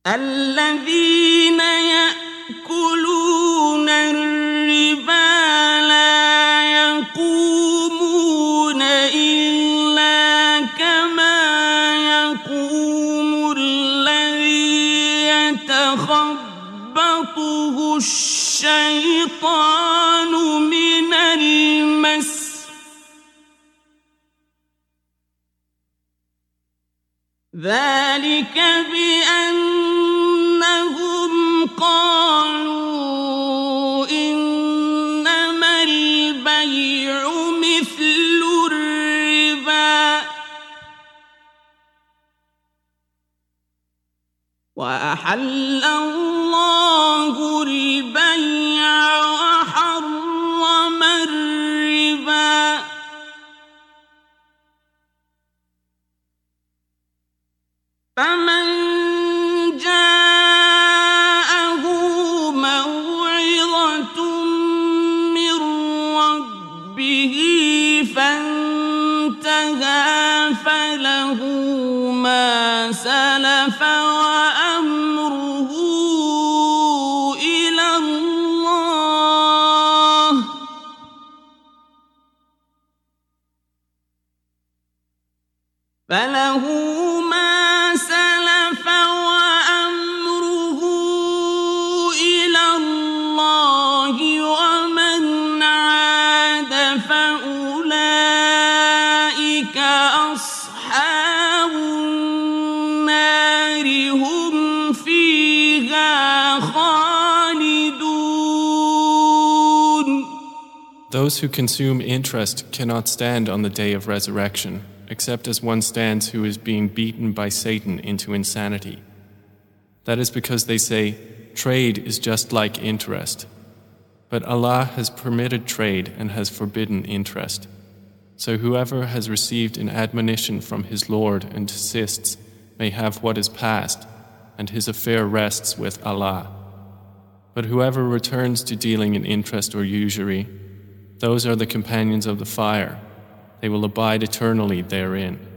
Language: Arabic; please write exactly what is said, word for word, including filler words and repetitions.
الذين يأكلون الربا لا يقومون إلا كما يقوم الذي يتخبطه الشيطان من المس ذلك بأنهم قالوا إنما البيع مثل الربا وأحل الله البيع وحرم الربا فمن جاءه موعظة من ربه فانتهى فله ما سلف وأمره إلى الله فله Those who consume interest cannot stand on the day of resurrection, except as one stands who is being beaten by Satan into insanity. That is because they say, trade is just like interest. But Allah has permitted trade and has forbidden interest. So whoever has received an admonition from his Lord and desists may have what is past, and his affair rests with Allah. But whoever returns to dealing in interest or usury, those are the companions of the fire. They will abide eternally therein.